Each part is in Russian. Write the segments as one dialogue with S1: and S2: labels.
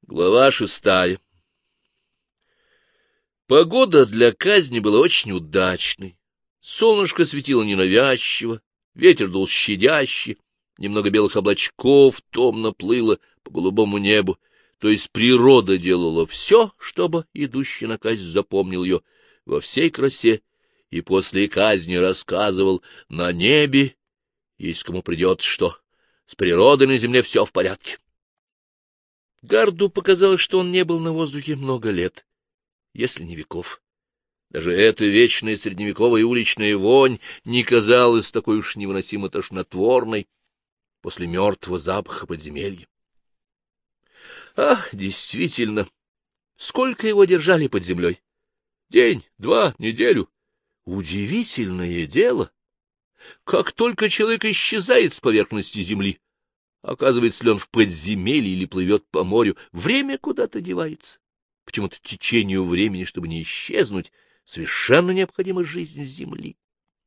S1: Глава 6. Погода для казни была очень удачной. Солнышко светило ненавязчиво, ветер дул щадяще, немного белых облачков томно плыло по голубому небу, то есть природа делала все, чтобы идущий на казнь запомнил ее во всей красе, и после казни рассказывал: на небе, есть кому придет, что с природой на земле все в порядке. Гарду показалось, что он не был на воздухе много лет, если не веков. Даже эта вечная средневековая уличная вонь не казалась такой уж невыносимо тошнотворной после мертвого запаха подземелья. Действительно, сколько его держали под землей? День, два, неделю. Удивительное дело! Как только человек исчезает с поверхности земли, оказывается ли он в подземелье или плывет по морю, время куда-то девается. Почему-то течению времени, чтобы не исчезнуть, совершенно необходима жизнь земли.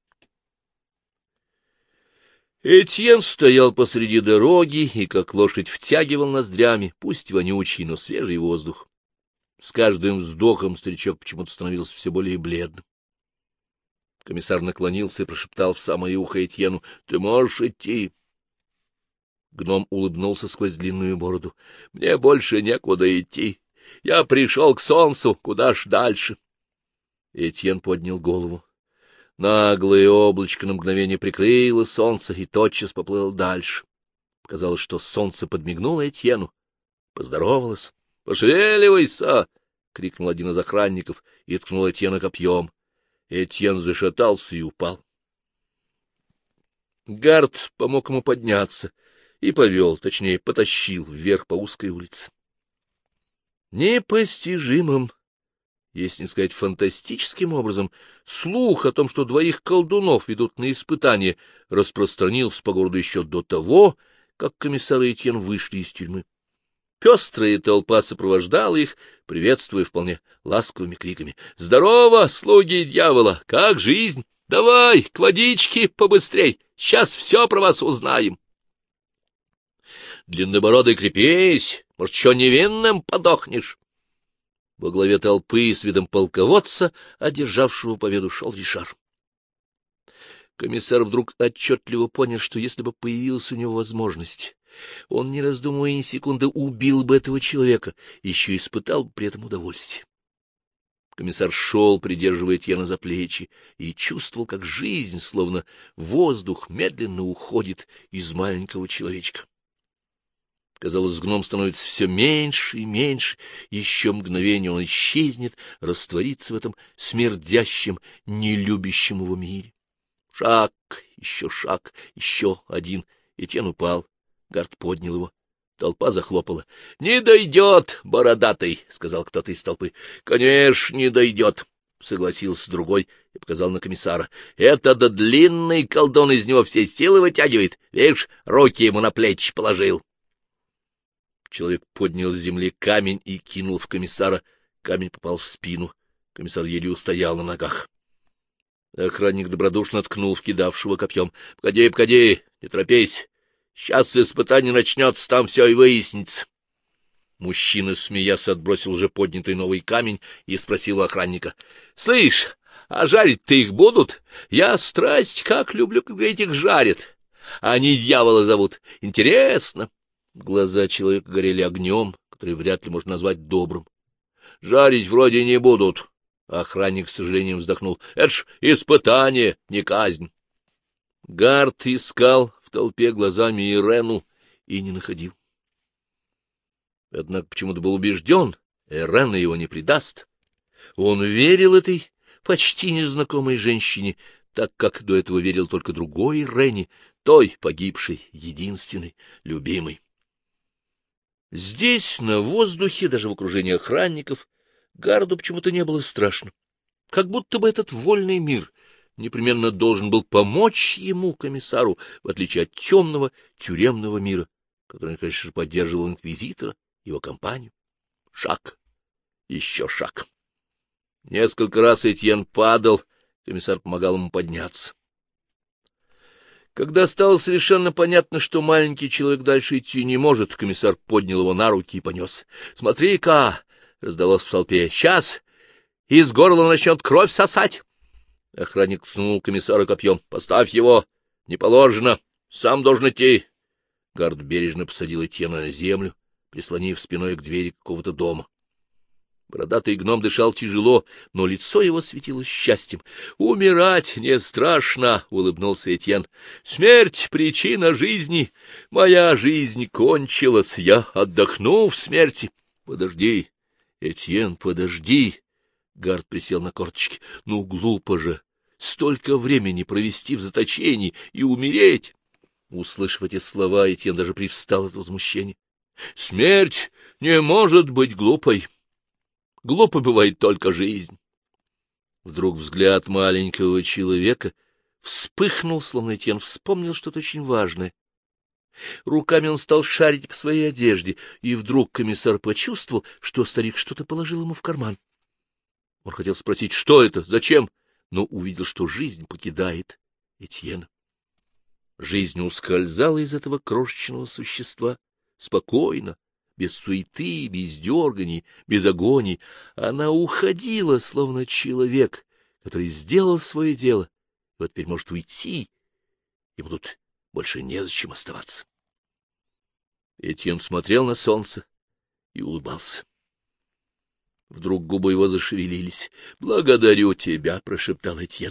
S1: Этьен стоял посреди дороги и, как лошадь, втягивал ноздрями, пусть вонючий, но свежий воздух. С каждым вздохом старичок почему-то становился все более бледным. Комиссар наклонился и прошептал в самое ухо Этьену: — Ты можешь идти. Гном улыбнулся сквозь длинную бороду. — Мне больше некуда идти. Я пришел к солнцу, куда ж дальше? Этьен поднял голову. Наглое облачко на мгновение прикрыло солнце и тотчас поплыло дальше. Показалось, что солнце подмигнуло Этьену, поздоровалось. — Пошевеливайся! — крикнул один из охранников и ткнул Этьена копьем. Этьен зашатался и упал. Гард помог ему подняться и повел, точнее, потащил вверх по узкой улице. Непостижимым, если не сказать фантастическим образом, слух о том, что двоих колдунов ведут на испытание, распространился по городу еще до того, как комиссар и Этьен вышли из тюрьмы. Пестрая толпа сопровождала их, приветствуя вполне ласковыми криками: — Здорово, слуги дьявола! Как жизнь? Давай, к водичке побыстрей! Сейчас все про вас узнаем! Длиннобородый, крепись! Может, еще невинным подохнешь? Во главе толпы с видом полководца, одержавшего победу, шел Ришар. Комиссар вдруг отчетливо понял, что если бы появилась у него возможность, он, не раздумывая ни секунды, убил бы этого человека, еще испытал бы при этом удовольствие. Комиссар шел, придерживая Этьена за плечи, и чувствовал, как жизнь, словно воздух, медленно уходит из маленького человечка. Казалось, гном становится все меньше и меньше, еще мгновение он исчезнет, растворится в этом смердящем, нелюбящем его мире. Шаг, еще один. Этьен упал. Гард поднял его. Толпа захлопала. — Не дойдет, бородатый, — сказал кто-то из толпы. — Конечно, не дойдет, — согласился другой и показал на комиссара. — Это длинный колдун из него все силы вытягивает. Видишь, руки ему на плечи положил. Человек поднял с земли камень и кинул в комиссара. Камень попал в спину. Комиссар еле устоял на ногах. Охранник добродушно ткнул в кидавшего копьем. — Погоди, не торопись. Сейчас испытание начнется, там все и выяснится. Мужчина, смеясь, отбросил уже поднятый новый камень и спросил у охранника: — Слышь, а жарить-то их будут? Я страсть как люблю, когда этих жарят. Они дьявола зовут. Интересно. Глаза человека горели огнем, который вряд ли можно назвать добрым. — Жарить вроде не будут. Охранник с сожалением вздохнул. — Это ж испытание, не казнь. Гард искал в толпе глазами Ирену и не находил. Однако почему-то был убежден, Ирена его не предаст. Он верил этой почти незнакомой женщине, так как до этого верил только другой Ирене, той погибшей, единственной, любимой. Здесь, на воздухе, даже в окружении охранников, Гарду почему-то не было страшно. Как будто бы этот вольный мир непременно должен был помочь ему, комиссару, в отличие от темного тюремного мира, который, конечно же, поддерживал инквизитора, его компанию. Шаг, еще шаг. Несколько раз Этьен падал, комиссар помогал ему подняться. Когда стало совершенно понятно, что маленький человек дальше идти не может, комиссар поднял его на руки и понес. — Смотри-ка! — раздалось в толпе. — Сейчас из горла начнет кровь сосать! Охранник ткнул комиссара копьем. — Поставь его! Не положено! Сам должен идти! Гард бережно посадил Этьена на землю, прислонив спиной к двери какого-то дома. Бородатый гном дышал тяжело, но лицо его светилось счастьем. — Умирать не страшно, — улыбнулся Этьен. — Смерть — причина жизни. Моя жизнь кончилась, я отдохну в смерти. — Подожди, Этьен, подожди. Гард присел на корточки. — Ну, глупо же! Столько времени провести в заточении и умереть! Услышав эти слова, Этьен даже привстал от возмущения. — Смерть не может быть глупой. Глупой бывает только жизнь. Вдруг взгляд маленького человека вспыхнул, словно Этьен вспомнил что-то очень важное. Руками он стал шарить по своей одежде, и вдруг комиссар почувствовал, что старик что-то положил ему в карман. Он хотел спросить, что это, зачем, но увидел, что жизнь покидает Этьена. Жизнь ускользала из этого крошечного существа спокойно, без суеты, без дерганий, без агоний. Она уходила, словно человек, который сделал свое дело, и вот теперь может уйти, ему тут больше незачем оставаться. Этьен смотрел на солнце и улыбался. Вдруг губы его зашевелились. — Благодарю тебя, — прошептал Этьен.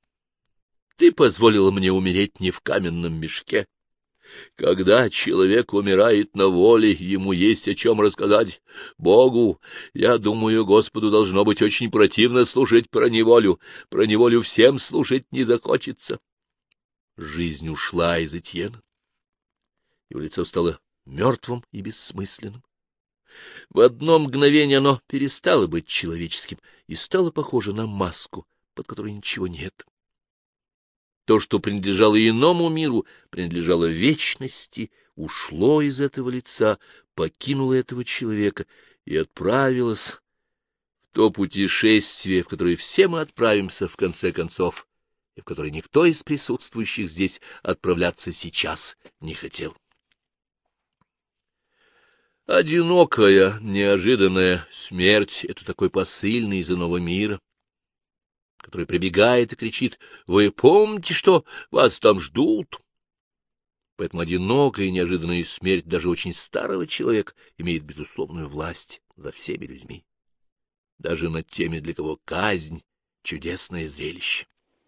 S1: — Ты позволила мне умереть не в каменном мешке. Когда человек умирает на воле, ему есть о чем рассказать Богу. Я думаю, Господу должно быть очень противно слушать про неволю. Про неволю всем слушать не захочется. Жизнь ушла из Этьена. Его лицо стало мертвым и бессмысленным. В одно мгновение оно перестало быть человеческим и стало похоже на маску, под которой ничего нет. То, что принадлежало иному миру, принадлежало вечности, ушло из этого лица, покинуло этого человека и отправилось в то путешествие, в которое все мы отправимся в конце концов, и в которое никто из присутствующих здесь отправляться сейчас не хотел. Одинокая, неожиданная смерть — это такой посыльный из иного мира, который прибегает и кричит: «Вы помните, что вас там ждут?» Поэтому одинокая и неожиданная смерть даже очень старого человека имеет безусловную власть над всеми людьми, даже над теми, для кого казнь — чудесное зрелище.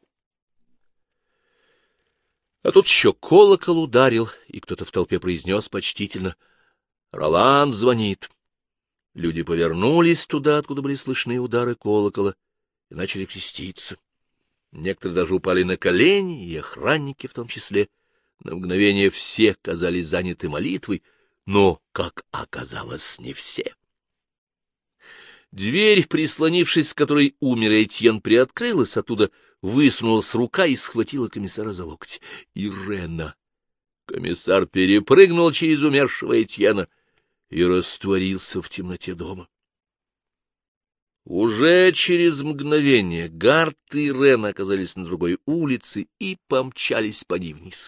S1: А тут еще колокол ударил, и кто-то в толпе произнес почтительно: «Ролан звонит». Люди повернулись туда, откуда были слышны удары колокола, и начали креститься. Некоторые даже упали на колени, и охранники в том числе. На мгновение все казались заняты молитвой, но, как оказалось, не все. Дверь, прислонившись к которой умер Этьен, приоткрылась, оттуда высунулась рука и схватила комиссара за локоть. Ирена! Комиссар перепрыгнул через умершего Этьена и растворился в темноте дома. Уже через мгновение Гард и Ирена оказались на другой улице и помчались по ней вниз.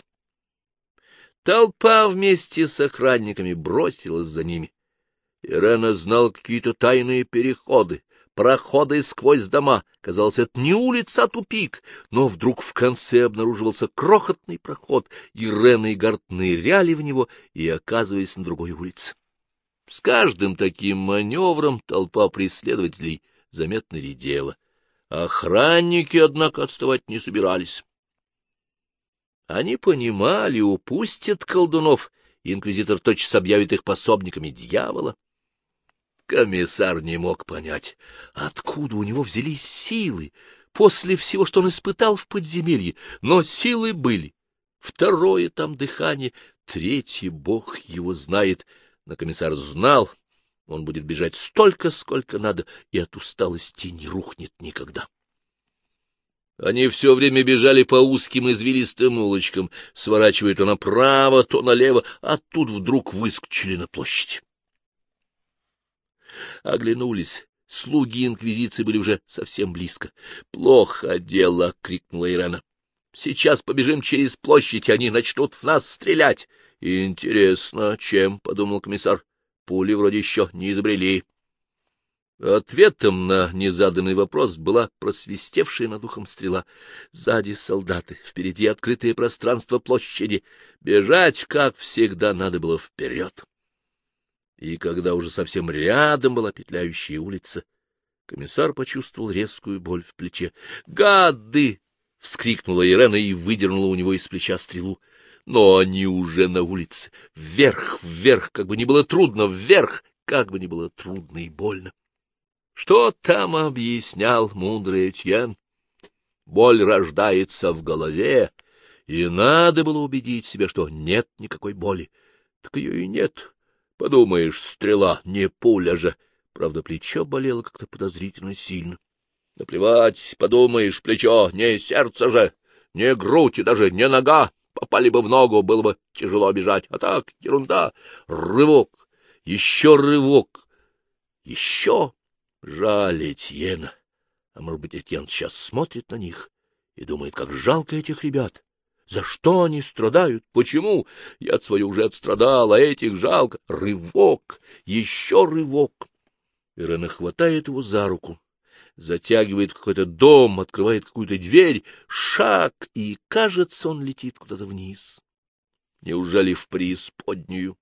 S1: Толпа вместе с охранниками бросилась за ними. Ирена знала какие-то тайные переходы, проходы сквозь дома. Казалось, это не улица, а тупик, но вдруг в конце обнаруживался крохотный проход. Ирена и Гард ныряли в него и оказывались на другой улице. С каждым таким маневром толпа преследователей заметно редела. Охранники, однако, отставать не собирались. Они понимали, упустят колдунов, и инквизитор тотчас объявит их пособниками дьявола. Комиссар не мог понять, откуда у него взялись силы после всего, что он испытал в подземелье, но силы были. Второе там дыхание, третье бог его знает. Но комиссар знал, он будет бежать столько, сколько надо, и от усталости не рухнет никогда. Они все время бежали по узким извилистым улочкам, сворачивая то направо, то налево, а тут вдруг выскочили на площадь. Оглянулись. Слуги инквизиции были уже совсем близко. — Плохо дело! — крикнула Ирена. Сейчас побежим через площадь, и они начнут в нас стрелять. — Интересно, чем, — подумал комиссар, — пули вроде еще не изобрели. Ответом на незаданный вопрос была просвистевшая над ухом стрела. Сзади солдаты, впереди открытое пространство площади. Бежать, как всегда, надо было вперед. И когда уже совсем рядом была петляющая улица, комиссар почувствовал резкую боль в плече. «Гады!» — вскрикнула Ирена и выдернула у него из плеча стрелу. Но они уже на улице. Вверх, вверх, как бы ни было трудно, вверх, как бы ни было трудно и больно. Что там объяснял мудрый Этьен? Боль рождается в голове, и надо было убедить себя, что нет никакой боли. Так ее и нет. Подумаешь, стрела, не пуля же. Правда, плечо болело как-то подозрительно сильно. Наплевать, подумаешь, плечо, не сердце же, не грудь и даже не нога. Попали бы в ногу, было бы тяжело бежать. А так, ерунда. Рывок, еще рывок, еще. Жаль Этьена. А может быть, Этьен сейчас смотрит на них и думает, как жалко этих ребят. За что они страдают? Почему? Я свою уже отстрадал, а этих жалко. Рывок, еще рывок. Ирена хватает его за руку, затягивает в какой-то дом, открывает какую-то дверь, шаг, и, кажется, он летит куда-то вниз. Неужели в преисподнюю?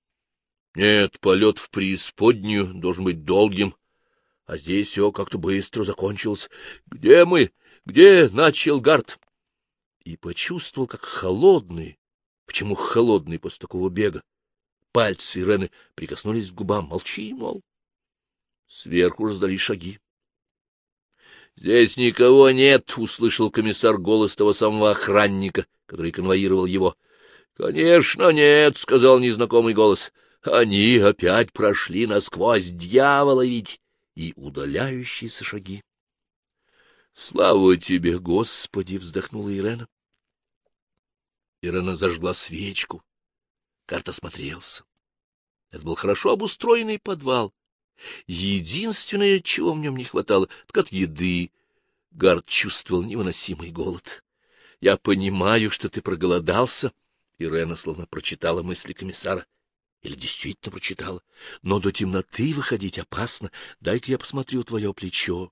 S1: Нет, полет в преисподнюю должен быть долгим, а здесь все как-то быстро закончилось. Где мы? Где? — начал Гарт. И почувствовал, как холодные, почему холодные после такого бега, пальцы Ирены прикоснулись к губам. Молчи, мол. Сверху раздались шаги. — Здесь никого нет, — услышал комиссар голос того самого охранника, который конвоировал его. — Конечно, нет, — сказал незнакомый голос. — Они опять прошли насквозь, дьявола ведь! И удаляющиеся шаги. — Слава тебе, Господи! — вздохнула Ирена. Ирена зажгла свечку. Гарт осмотрелся. Это был хорошо обустроенный подвал. Единственное, чего в нем не хватало, так от еды. Гарт чувствовал невыносимый голод. — Я понимаю, что ты проголодался. Ирена словно прочитала мысли комиссара. Или действительно прочитала. Но до темноты выходить опасно. Дай-ка я посмотрю твое плечо.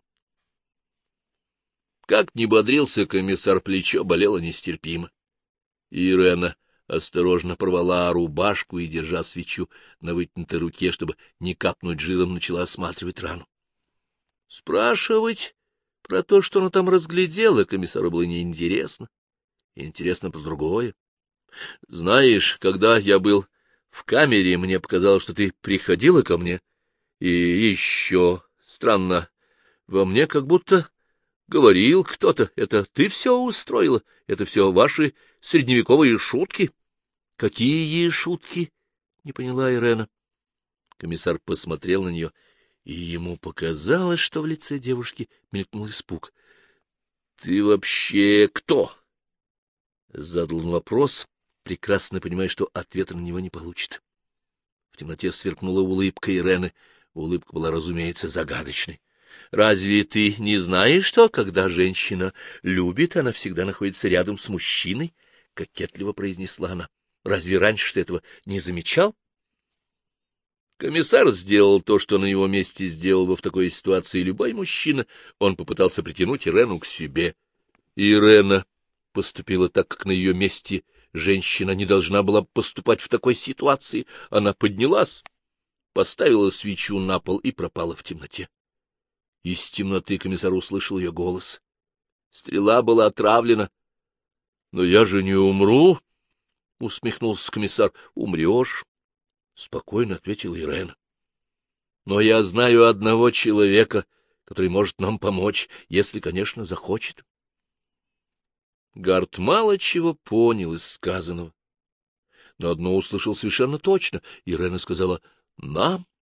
S1: Как ни бодрился комиссар, плечо болело нестерпимо. Ирена осторожно порвала рубашку и, держа свечу на вытянутой руке, чтобы не капнуть жиром, начала осматривать рану. Спрашивать про то, что она там разглядела, комиссару было неинтересно. Интересно про другое. Знаешь, когда я был в камере, мне показалось, что ты приходила ко мне. И еще странно, во мне как будто говорил кто-то. Это ты все устроила? Это все ваши средневековые шутки? — Какие шутки? — не поняла Ирена. Комиссар посмотрел на нее, и ему показалось, что в лице девушки мелькнул испуг. — Ты вообще кто? — задал он вопрос, прекрасно понимая, что ответа на него не получит. В темноте сверкнула улыбка Ирены. Улыбка была, разумеется, загадочной. — Разве ты не знаешь, что, когда женщина любит, она всегда находится рядом с мужчиной? — кокетливо произнесла она. — Разве раньше ты этого не замечал? Комиссар сделал то, что на его месте сделал бы в такой ситуации любой мужчина. Он попытался притянуть Ирену к себе. Ирена поступила так, как на ее месте женщина не должна была поступать в такой ситуации. Она поднялась, поставила свечу на пол и пропала в темноте. Из темноты комиссар услышал ее голос. Стрела была отравлена. — Но я же не умру, — усмехнулся комиссар. — Умрешь, — спокойно ответила Ирена. — Но я знаю одного человека, который может нам помочь, если, конечно, захочет. Гарт мало чего понял из сказанного, но одно услышал совершенно точно. Ирена сказала «нам».